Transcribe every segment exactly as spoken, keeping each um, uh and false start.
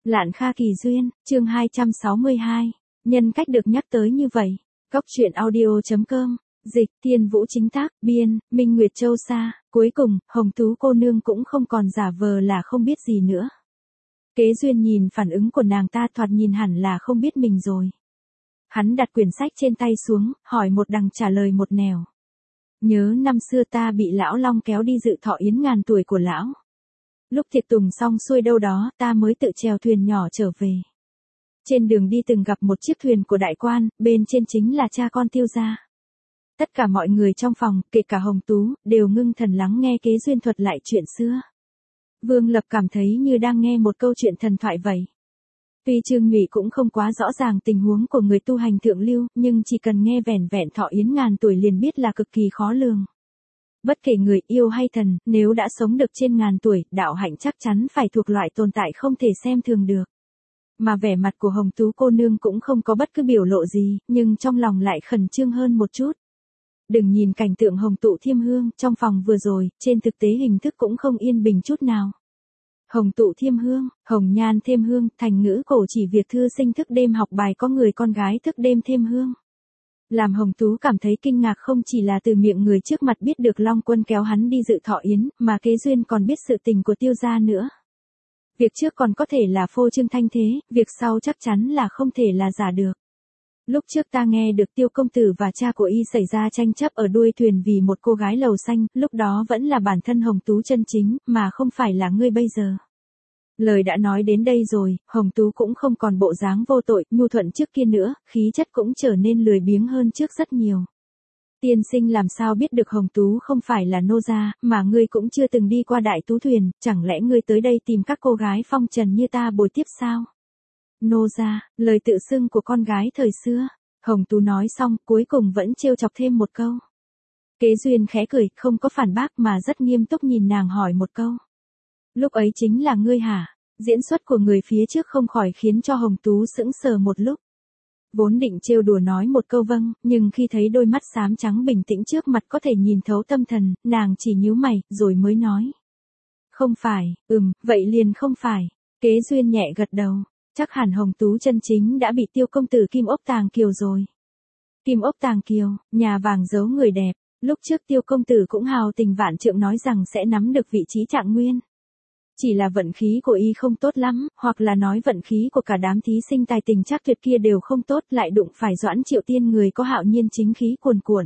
Lạn Kha Kỳ Duyên, chương hai trăm sáu mươi hai, nhân cách được nhắc tới như vậy. Góc truyện audio chấm com, dịch, Tiên Vũ chính tác, biên, Minh Nguyệt Châu Sa. Cuối cùng, Hồng Tú cô nương cũng không còn giả vờ là không biết gì nữa. Kế Duyên nhìn phản ứng của nàng ta thoạt nhìn hẳn là không biết mình rồi. Hắn đặt quyển sách trên tay xuống, hỏi một đằng trả lời một nẻo. Nhớ năm xưa ta bị lão Long kéo đi dự thọ yến ngàn tuổi của lão. Lúc tiệc tùng xong xuôi đâu đó, ta mới tự chèo thuyền nhỏ trở về. Trên đường đi từng gặp một chiếc thuyền của đại quan, bên trên chính là cha con Tiêu gia. Tất cả mọi người trong phòng, kể cả Hồng Tú, đều ngưng thần lắng nghe Kế Duyên thuật lại chuyện xưa. Vương Lập cảm thấy như đang nghe một câu chuyện thần thoại vậy. Tuy Trương Nhụy cũng không quá rõ ràng tình huống của người tu hành thượng lưu, nhưng chỉ cần nghe vẻn vẹn thọ yến ngàn tuổi liền biết là cực kỳ khó lường. Bất kể người yêu hay thần, nếu đã sống được trên ngàn tuổi, đạo hạnh chắc chắn phải thuộc loại tồn tại không thể xem thường được. Mà vẻ mặt của Hồng Tú cô nương cũng không có bất cứ biểu lộ gì, nhưng trong lòng lại khẩn trương hơn một chút. Đừng nhìn cảnh tượng hồng tụ thiêm hương trong phòng vừa rồi, trên thực tế hình thức cũng không yên bình chút nào. Hồng tụ thiêm hương, hồng nhan thêm hương, thành ngữ cổ chỉ việc thư sinh thức đêm học bài có người con gái thức đêm thêm hương. Làm Hồng Tú cảm thấy kinh ngạc không chỉ là từ miệng người trước mặt biết được Long Quân kéo hắn đi dự thọ yến, mà Kế Duyên còn biết sự tình của Tiêu gia nữa. Việc trước còn có thể là phô trương thanh thế, việc sau chắc chắn là không thể là giả được. Lúc trước ta nghe được Tiêu công tử và cha của y xảy ra tranh chấp ở đuôi thuyền vì một cô gái lầu xanh, lúc đó vẫn là bản thân Hồng Tú chân chính, mà không phải là ngươi bây giờ. Lời đã nói đến đây rồi, Hồng Tú cũng không còn bộ dáng vô tội, nhu thuận trước kia nữa, khí chất cũng trở nên lười biếng hơn trước rất nhiều. Tiên sinh làm sao biết được Hồng Tú không phải là nô gia, mà ngươi cũng chưa từng đi qua đại tú thuyền, chẳng lẽ ngươi tới đây tìm các cô gái phong trần như ta bồi tiếp sao? Nô gia, lời tự xưng của con gái thời xưa. Hồng Tú nói xong, cuối cùng vẫn trêu chọc thêm một câu. Kế Duyên khẽ cười, không có phản bác mà rất nghiêm túc nhìn nàng hỏi một câu. Lúc ấy chính là ngươi hả? Diễn xuất của người phía trước không khỏi khiến cho Hồng Tú sững sờ một lúc. Vốn định trêu đùa nói một câu vâng, nhưng khi thấy đôi mắt xám trắng bình tĩnh trước mặt có thể nhìn thấu tâm thần, nàng chỉ nhíu mày, rồi mới nói. Không phải, ừm, vậy liền không phải. Kế Duyên nhẹ gật đầu, chắc hẳn Hồng Tú chân chính đã bị Tiêu công tử Kim Ốc Tàng Kiều rồi. Kim Ốc Tàng Kiều, nhà vàng giấu người đẹp, lúc trước Tiêu công tử cũng hào tình vạn trượng nói rằng sẽ nắm được vị trí trạng nguyên. Chỉ là vận khí của y không tốt lắm, hoặc là nói vận khí của cả đám thí sinh tài tình chắc tuyệt kia đều không tốt, lại đụng phải Doãn Triệu Tiên người có hạo nhiên chính khí cuồn cuộn.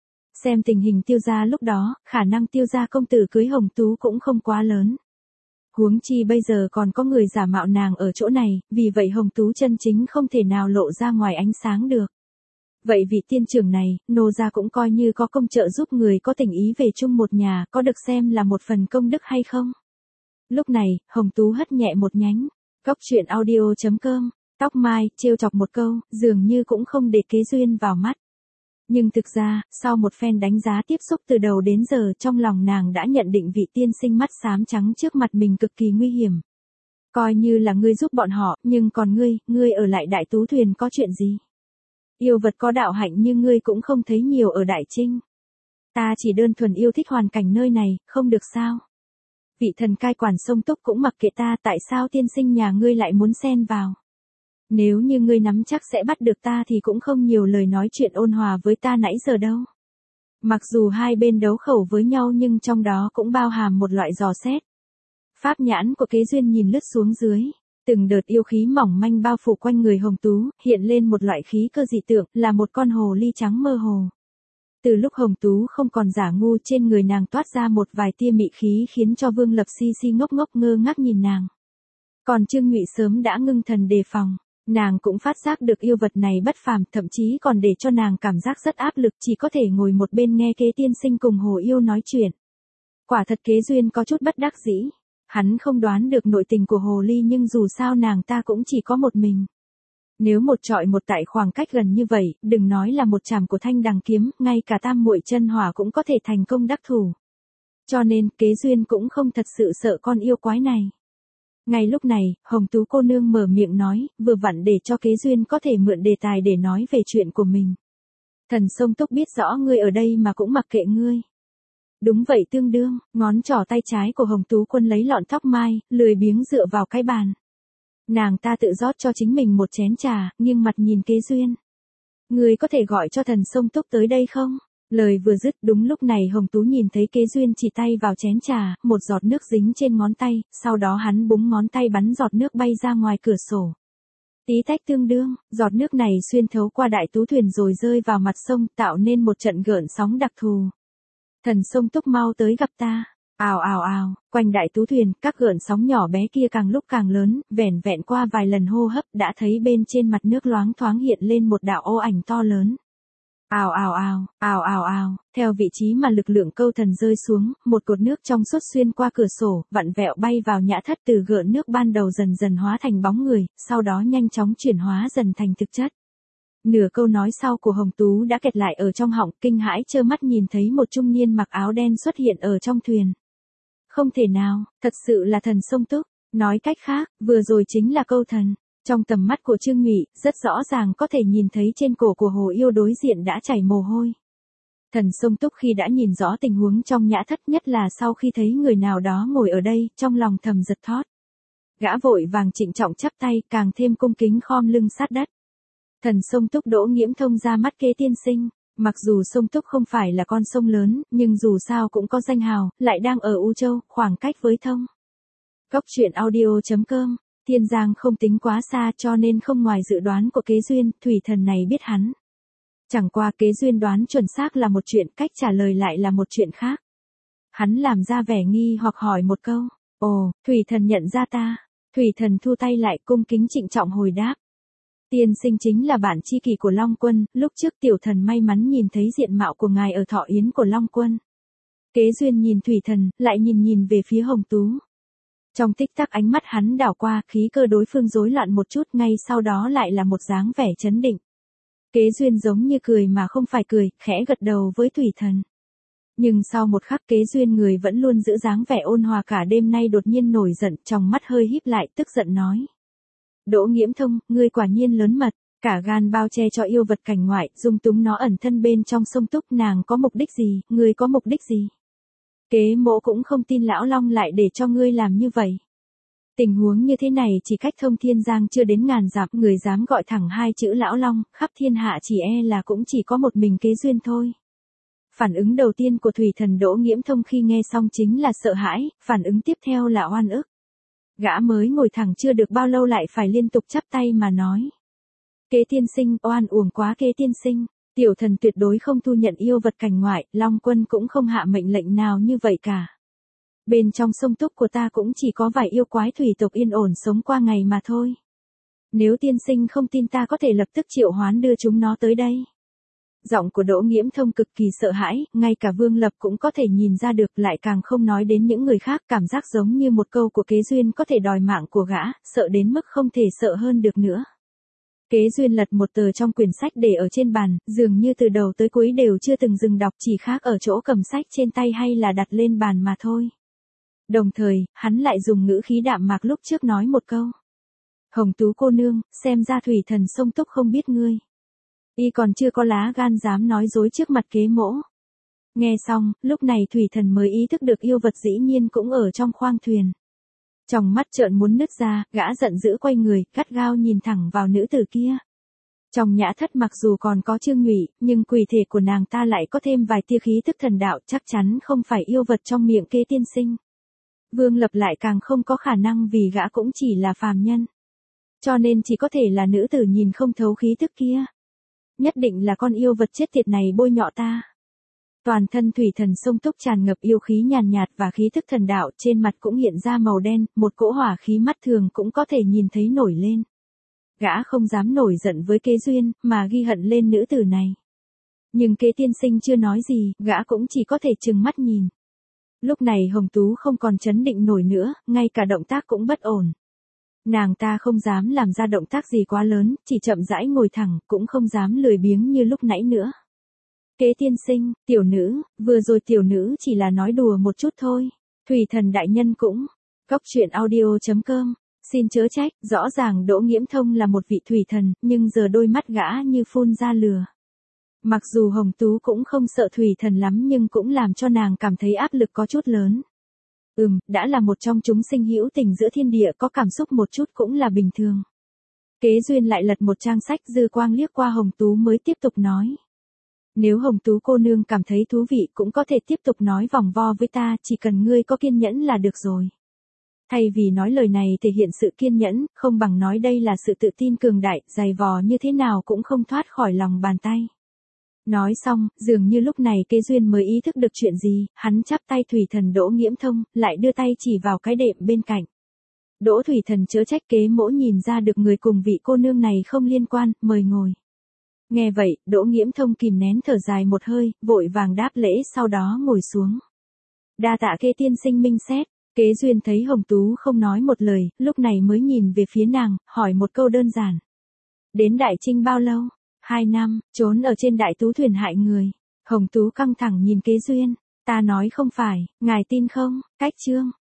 Xem tình hình Tiêu gia lúc đó, khả năng Tiêu gia công tử cưới Hồng Tú cũng không quá lớn. Huống chi bây giờ còn có người giả mạo nàng ở chỗ này, vì vậy Hồng Tú chân chính không thể nào lộ ra ngoài ánh sáng được. Vậy vị tiên trưởng này, nô gia cũng coi như có công trợ giúp người có tình ý về chung một nhà, có được xem là một phần công đức hay không? Lúc này, Hồng Tú hất nhẹ một nhánh. Góc truyện audio chấm com, tóc mai, trêu chọc một câu, dường như cũng không để Kế Duyên vào mắt. Nhưng thực ra, sau một phen đánh giá tiếp xúc từ đầu đến giờ, trong lòng nàng đã nhận định vị tiên sinh mắt xám trắng trước mặt mình cực kỳ nguy hiểm. Coi như là ngươi giúp bọn họ, nhưng còn ngươi, ngươi ở lại đại tú thuyền có chuyện gì? Yêu vật có đạo hạnh như ngươi cũng không thấy nhiều ở Đại Trinh. Ta chỉ đơn thuần yêu thích hoàn cảnh nơi này, không được sao? Vị thần cai quản sông Túc cũng mặc kệ ta, tại sao tiên sinh nhà ngươi lại muốn xen vào? Nếu như ngươi nắm chắc sẽ bắt được ta thì cũng không nhiều lời nói chuyện ôn hòa với ta nãy giờ đâu. Mặc dù hai bên đấu khẩu với nhau nhưng trong đó cũng bao hàm một loại dò xét. Pháp nhãn của Kế Duyên nhìn lướt xuống dưới. Từng đợt yêu khí mỏng manh bao phủ quanh người Hồng Tú, hiện lên một loại khí cơ dị tượng, là một con hồ ly trắng mơ hồ. Từ lúc Hồng Tú không còn giả ngu, trên người nàng toát ra một vài tia mị khí khiến cho Vương Lập si si ngốc ngốc ngơ ngác nhìn nàng. Còn Trương Nhụy sớm đã ngưng thần đề phòng, nàng cũng phát giác được yêu vật này bất phàm, thậm chí còn để cho nàng cảm giác rất áp lực, chỉ có thể ngồi một bên nghe Kế tiên sinh cùng hồ yêu nói chuyện. Quả thật Kế Duyên có chút bất đắc dĩ, hắn không đoán được nội tình của hồ ly nhưng dù sao nàng ta cũng chỉ có một mình. Nếu một trọi một tại khoảng cách gần như vậy, đừng nói là một chảm của thanh đằng kiếm, ngay cả tam muội chân hỏa cũng có thể thành công đắc thủ. Cho nên, Kế Duyên cũng không thật sự sợ con yêu quái này. Ngay lúc này, Hồng Tú cô nương mở miệng nói, vừa vặn để cho Kế Duyên có thể mượn đề tài để nói về chuyện của mình. Thần sông Túc biết rõ ngươi ở đây mà cũng mặc kệ ngươi. Đúng vậy tương đương, ngón trỏ tay trái của Hồng Tú quân lấy lọn tóc mai, lười biếng dựa vào cái bàn. Nàng ta tự rót cho chính mình một chén trà, nghiêng mặt nhìn Kế Duyên. Người có thể gọi cho thần Sông Túc tới đây không? Lời vừa dứt đúng lúc này Hồng Tú nhìn thấy Kế Duyên chỉ tay vào chén trà, một giọt nước dính trên ngón tay, sau đó hắn búng ngón tay bắn giọt nước bay ra ngoài cửa sổ. Tí tách tương đương, giọt nước này xuyên thấu qua đại tú thuyền rồi rơi vào mặt sông, tạo nên một trận gợn sóng đặc thù. Thần Sông Túc mau tới gặp ta. Ào ào ào, quanh đại tú thuyền, các gợn sóng nhỏ bé kia càng lúc càng lớn, vẻn vẹn qua vài lần hô hấp đã thấy bên trên mặt nước loáng thoáng hiện lên một đạo ô ảnh to lớn. Ào ào ào, ào ào ào, theo vị trí mà lực lượng câu thần rơi xuống, một cột nước trong suốt xuyên qua cửa sổ, vặn vẹo bay vào nhã thất, từ gợn nước ban đầu dần dần hóa thành bóng người, sau đó nhanh chóng chuyển hóa dần thành thực chất. Nửa câu nói sau của Hồng Tú đã kẹt lại ở trong họng, kinh hãi trơ mắt nhìn thấy một trung niên mặc áo đen xuất hiện ở trong thuyền. Không thể nào, thật sự là thần Sông Túc, nói cách khác, vừa rồi chính là câu thần. Trong tầm mắt của Trương Nhụy, rất rõ ràng có thể nhìn thấy trên cổ của Hồ Yêu đối diện đã chảy mồ hôi. Thần Sông Túc khi đã nhìn rõ tình huống trong nhã thất, nhất là sau khi thấy người nào đó ngồi ở đây, trong lòng thầm giật thót. Gã vội vàng trịnh trọng chắp tay, càng thêm cung kính khom lưng sát đất. Thần Sông Túc Đỗ Nghiễm Thông ra mắt Kế tiên sinh. Mặc dù sông Túc không phải là con sông lớn, nhưng dù sao cũng có danh hào, lại đang ở U Châu, khoảng cách với Thông. Cốc truyện audio chấm com, Thiên Giang không tính quá xa cho nên không ngoài dự đoán của Kế Duyên, thủy thần này biết hắn. Chẳng qua Kế Duyên đoán chuẩn xác là một chuyện, cách trả lời lại là một chuyện khác. Hắn làm ra vẻ nghi hoặc hỏi một câu, ồ, thủy thần nhận ra ta. Thủy thần thu tay lại cung kính trịnh trọng hồi đáp. Tiên sinh chính là bạn tri kỷ của Long Quân, lúc trước tiểu thần may mắn nhìn thấy diện mạo của ngài ở thọ yến của Long Quân. Kế Duyên nhìn thủy thần, lại nhìn nhìn về phía Hồng Tú. Trong tích tắc ánh mắt hắn đảo qua, khí cơ đối phương rối loạn một chút, ngay sau đó lại là một dáng vẻ chấn định. Kế Duyên giống như cười mà không phải cười, khẽ gật đầu với thủy thần. Nhưng sau một khắc Kế Duyên người vẫn luôn giữ dáng vẻ ôn hòa cả đêm nay đột nhiên nổi giận, trong mắt hơi híp lại, tức giận nói. Đỗ Nghiễm Thông, ngươi quả nhiên lớn mật, cả gan bao che cho yêu vật cảnh ngoại, dung túng nó ẩn thân bên trong sông Túc, nàng có mục đích gì, ngươi có mục đích gì? Kế Mỗ cũng không tin lão Long lại để cho ngươi làm như vậy. Tình huống như thế này chỉ cách Thông Thiên Giang chưa đến ngàn dặm, người dám gọi thẳng hai chữ lão Long, khắp thiên hạ chỉ e là cũng chỉ có một mình Kế Duyên thôi. Phản ứng đầu tiên của thủy thần Đỗ Nghiễm Thông khi nghe xong chính là sợ hãi, phản ứng tiếp theo là oan ức. Gã mới ngồi thẳng chưa được bao lâu lại phải liên tục chắp tay mà nói. Kế tiên sinh, oan uổng quá Kế tiên sinh, tiểu thần tuyệt đối không thu nhận yêu vật cảnh ngoại, Long Quân cũng không hạ mệnh lệnh nào như vậy cả. Bên trong sông Túc của ta cũng chỉ có vài yêu quái thủy tộc yên ổn sống qua ngày mà thôi. Nếu tiên sinh không tin ta có thể lập tức triệu hoán đưa chúng nó tới đây. Giọng của Đỗ Nghiễm Thông cực kỳ sợ hãi, ngay cả Vương Lập cũng có thể nhìn ra được, lại càng không nói đến những người khác, cảm giác giống như một câu của Kế Duyên có thể đòi mạng của gã, sợ đến mức không thể sợ hơn được nữa. Kế Duyên lật một tờ trong quyển sách để ở trên bàn, dường như từ đầu tới cuối đều chưa từng dừng đọc, chỉ khác ở chỗ cầm sách trên tay hay là đặt lên bàn mà thôi. Đồng thời, hắn lại dùng ngữ khí đạm mạc lúc trước nói một câu. Hồng Tú cô nương, xem ra thủy thần sông Túc không biết ngươi. Y còn chưa có lá gan dám nói dối trước mặt Kế Mỗ. Nghe xong, lúc này thủy thần mới ý thức được yêu vật dĩ nhiên cũng ở trong khoang thuyền. Trong mắt trợn muốn nứt ra, gã giận dữ quay người, gắt gao nhìn thẳng vào nữ tử kia. Trong nhã thất mặc dù còn có Trương Nhụy, nhưng quỷ thể của nàng ta lại có thêm vài tia khí tức thần đạo, chắc chắn không phải yêu vật trong miệng Kế tiên sinh. Vương Lập lại càng không có khả năng vì gã cũng chỉ là phàm nhân. Cho nên chỉ có thể là nữ tử nhìn không thấu khí tức kia. Nhất định là con yêu vật chết tiệt này bôi nhọ ta. Toàn thân thủy thần sông Túc tràn ngập yêu khí nhàn nhạt và khí thức thần đạo, trên mặt cũng hiện ra màu đen, một cỗ hỏa khí mắt thường cũng có thể nhìn thấy nổi lên. Gã không dám nổi giận với Kế Duyên, mà ghi hận lên nữ tử này. Nhưng Kế tiên sinh chưa nói gì, gã cũng chỉ có thể trừng mắt nhìn. Lúc này Hồng Tú không còn chấn định nổi nữa, ngay cả động tác cũng bất ổn. Nàng ta không dám làm ra động tác gì quá lớn, chỉ chậm rãi ngồi thẳng, cũng không dám lười biếng như lúc nãy nữa. Kế tiên sinh, tiểu nữ, vừa rồi tiểu nữ chỉ là nói đùa một chút thôi. Thủy thần đại nhân cũng. Cốc truyện audio chấm com. Xin chớ trách, rõ ràng Đỗ Nghiễm Thông là một vị thủy thần, nhưng giờ đôi mắt gã như phun ra lửa. Mặc dù Hồng Tú cũng không sợ thủy thần lắm nhưng cũng làm cho nàng cảm thấy áp lực có chút lớn. Ừm, đã là một trong chúng sinh hữu tình giữa thiên địa, có cảm xúc một chút cũng là bình thường. Kế Duyên lại lật một trang sách, dư quang liếc qua Hồng Tú mới tiếp tục nói. Nếu Hồng Tú cô nương cảm thấy thú vị cũng có thể tiếp tục nói vòng vo với ta, chỉ cần ngươi có kiên nhẫn là được rồi. Thay vì nói lời này thể hiện sự kiên nhẫn, không bằng nói đây là sự tự tin cường đại, dày vò như thế nào cũng không thoát khỏi lòng bàn tay. Nói xong, dường như lúc này Kế Duyên mới ý thức được chuyện gì, hắn chắp tay Thủy Thần Đỗ Nghiễm Thông, lại đưa tay chỉ vào cái đệm bên cạnh. Đỗ Thủy Thần chớ trách Kế mỗ nhìn ra được người cùng vị cô nương này không liên quan, mời ngồi. Nghe vậy, Đỗ Nghiễm Thông kìm nén thở dài một hơi, vội vàng đáp lễ sau đó ngồi xuống. Đa tạ Kế tiên sinh minh xét. Kế Duyên thấy Hồng Tú không nói một lời, lúc này mới nhìn về phía nàng, hỏi một câu đơn giản. Đến Đại Trinh bao lâu? Hai năm, trốn ở trên đại tú thuyền hại người. Hồng Tú căng thẳng nhìn Kế Duyên. Ta nói không phải, ngài tin không? Cách chương.